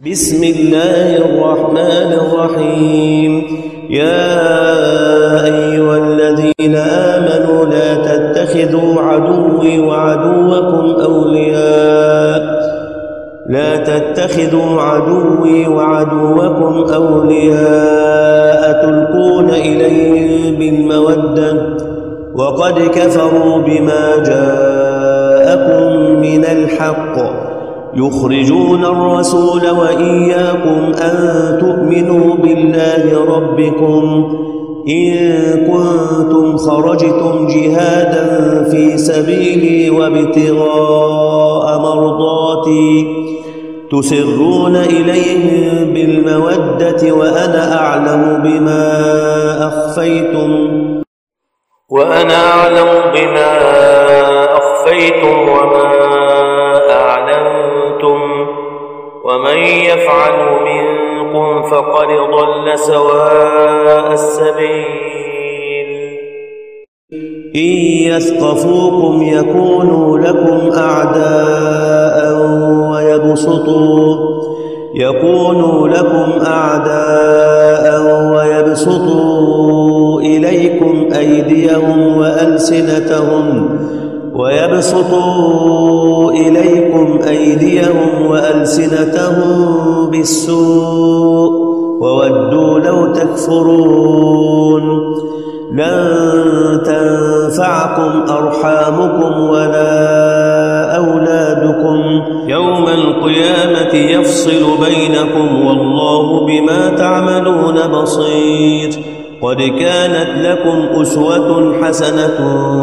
بسم الله الرحمن الرحيم. يا أيها الذين آمنوا لا تتخذوا عدوي وعدوكم أولياء تلقون إليهم بالمودة وقد كفروا بما جاءكم من الحق يخرجون الرسول وإياكم أن تؤمنوا بالله ربكم إن كنتم خرجتم جهادا في سبيلي وابتغاء مرضاتي تسرون إليهم بالمودة وأنا أعلم بما أخفيتم وما أعلنتم ومن يفعل منكم فقد ضل سواء السبيل. إن يثقفوكم يكونوا لكم أعداء ويبسطوا إليكم أيديهم وألسنتهم بالسوء وودوا لو تكفرون. لن تنفعكم أرحامكم ولا أولادكم يوم القيامة يفصل بينكم والله بما تعملون بصير. قد كانت لكم أسوة حسنة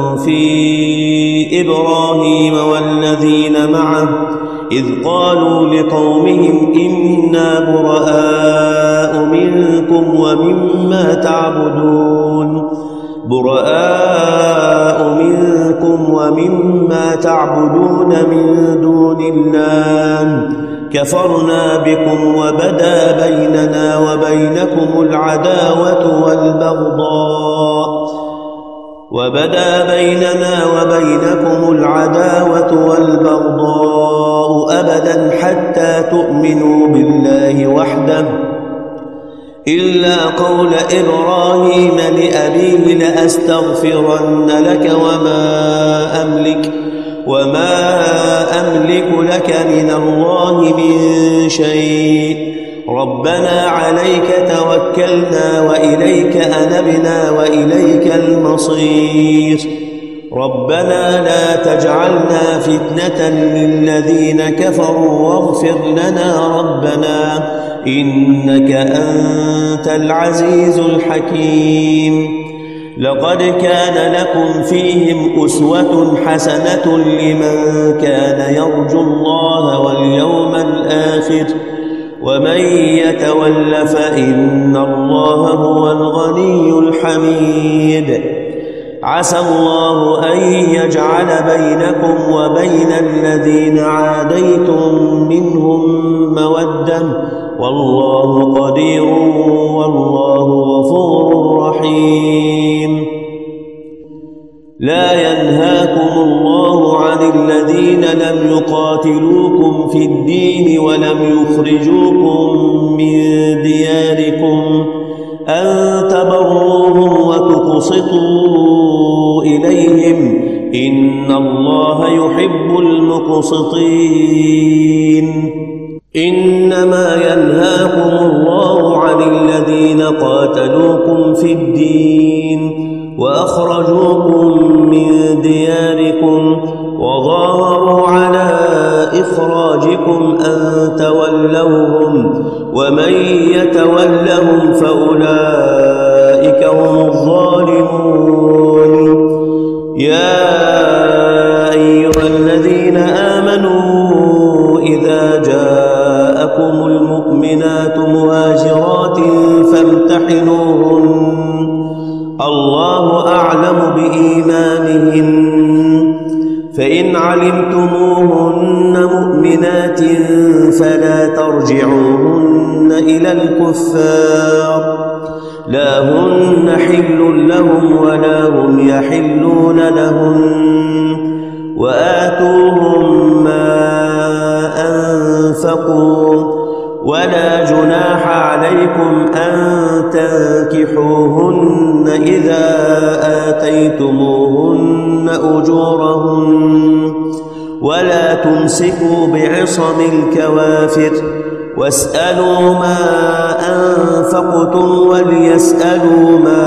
في إبراهيم والذين معه إذ قالوا لقومهم إنا براء منكم ومما تعبدون من دون الله كفرنا بكم وبدا بيننا وبينكم العداوة والبغضاء أبدا حتى تؤمنوا بالله وحده إلا قول إبراهيم لأبيه لأستغفرن لك وما أملك لك من الله من شيء ربنا عليك توكلنا وإليك أنبنا وإليك المصير. ربنا لا تجعلنا فتنة للذين كفروا واغفر لنا ربنا إنك أنت العزيز الحكيم. لقد كان لكم فيهم أسوة حسنة لمن كان يرجو الله واليوم الآخر ومن يتول فإن الله هو الغني الحميد. عسى الله أن يجعل بينكم وبين الذين عاديتم منهم مودة والله قدير والله غفور رحيم. لا ينهاكم الله عن الذين لم يقاتلوكم في الدين ولم يخرجوكم من دياركم أن تبروهم وتقسطوا إليهم إن الله يحب المقسطين. إنما ينهاكم الله عن الذين قاتلوكم في الدين وأخرجوكم من دياركم وظاهروا على إخراجكم أن تولوهم ومن يتولهم فأولئك هم الظالمون. يا أيها الذين آمنوا إذا جاءكم المؤمنات مهاجرات فامتحنوهن الله أعلم بإيمانهن فإن علمتموهن مؤمنات فلا ترجعوهن إلى الكفار لا هن حل لهم ولا هم يحلون لهن وآتوهم ما أنفقوا ولا جناح عليكم أن تنكحوهن إذا آتيتموهن أجورهن ولا تمسكوا بعصم الكوافر واسألوا ما أنفقتم وليسألوا ما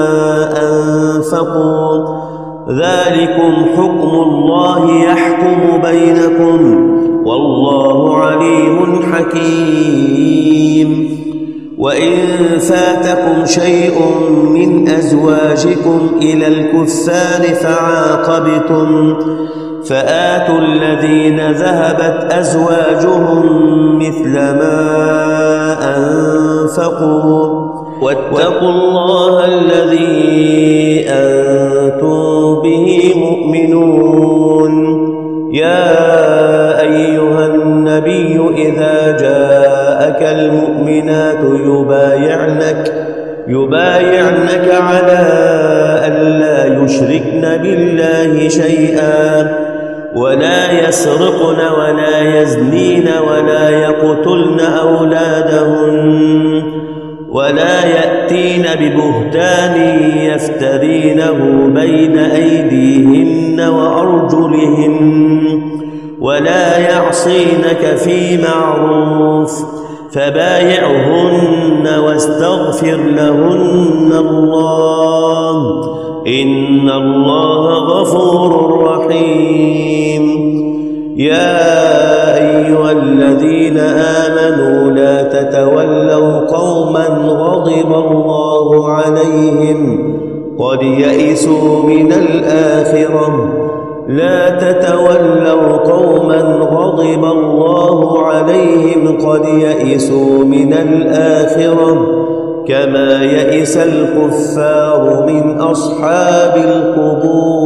أنفقوا ذلكم حكم الله يحكم بينكم والله عليم حكيم. وإن فاتكم شيء من أزواجكم إلى الكفار فعاقبتم فآتوا الذين ذهبت أزواجهم مثل ما أنفقوا واتقوا الله الذي أنتم به مؤمنون. يا أيها النبي إذا جاءك المؤمنات يبايعنك على ألا يشركن بالله شيئا ولا يسرقن ولا يزنين ولا يقتلن أولادهن ولا يأتين ببهتان يفترينه بين أيديهن وأرجلهن ولا يعصينك في معروف فبايعهن واستغفر لهن الله إن الله غفور رحيم. يا أيها الذين آمنوا لا تتولوا قوما غضب الله عليهم قد يئسوا من الآخرة لا تتولوا قوما غضب الله عليهم قد يئسوا من الآخرة كما يئس الكفار من أصحاب القبور.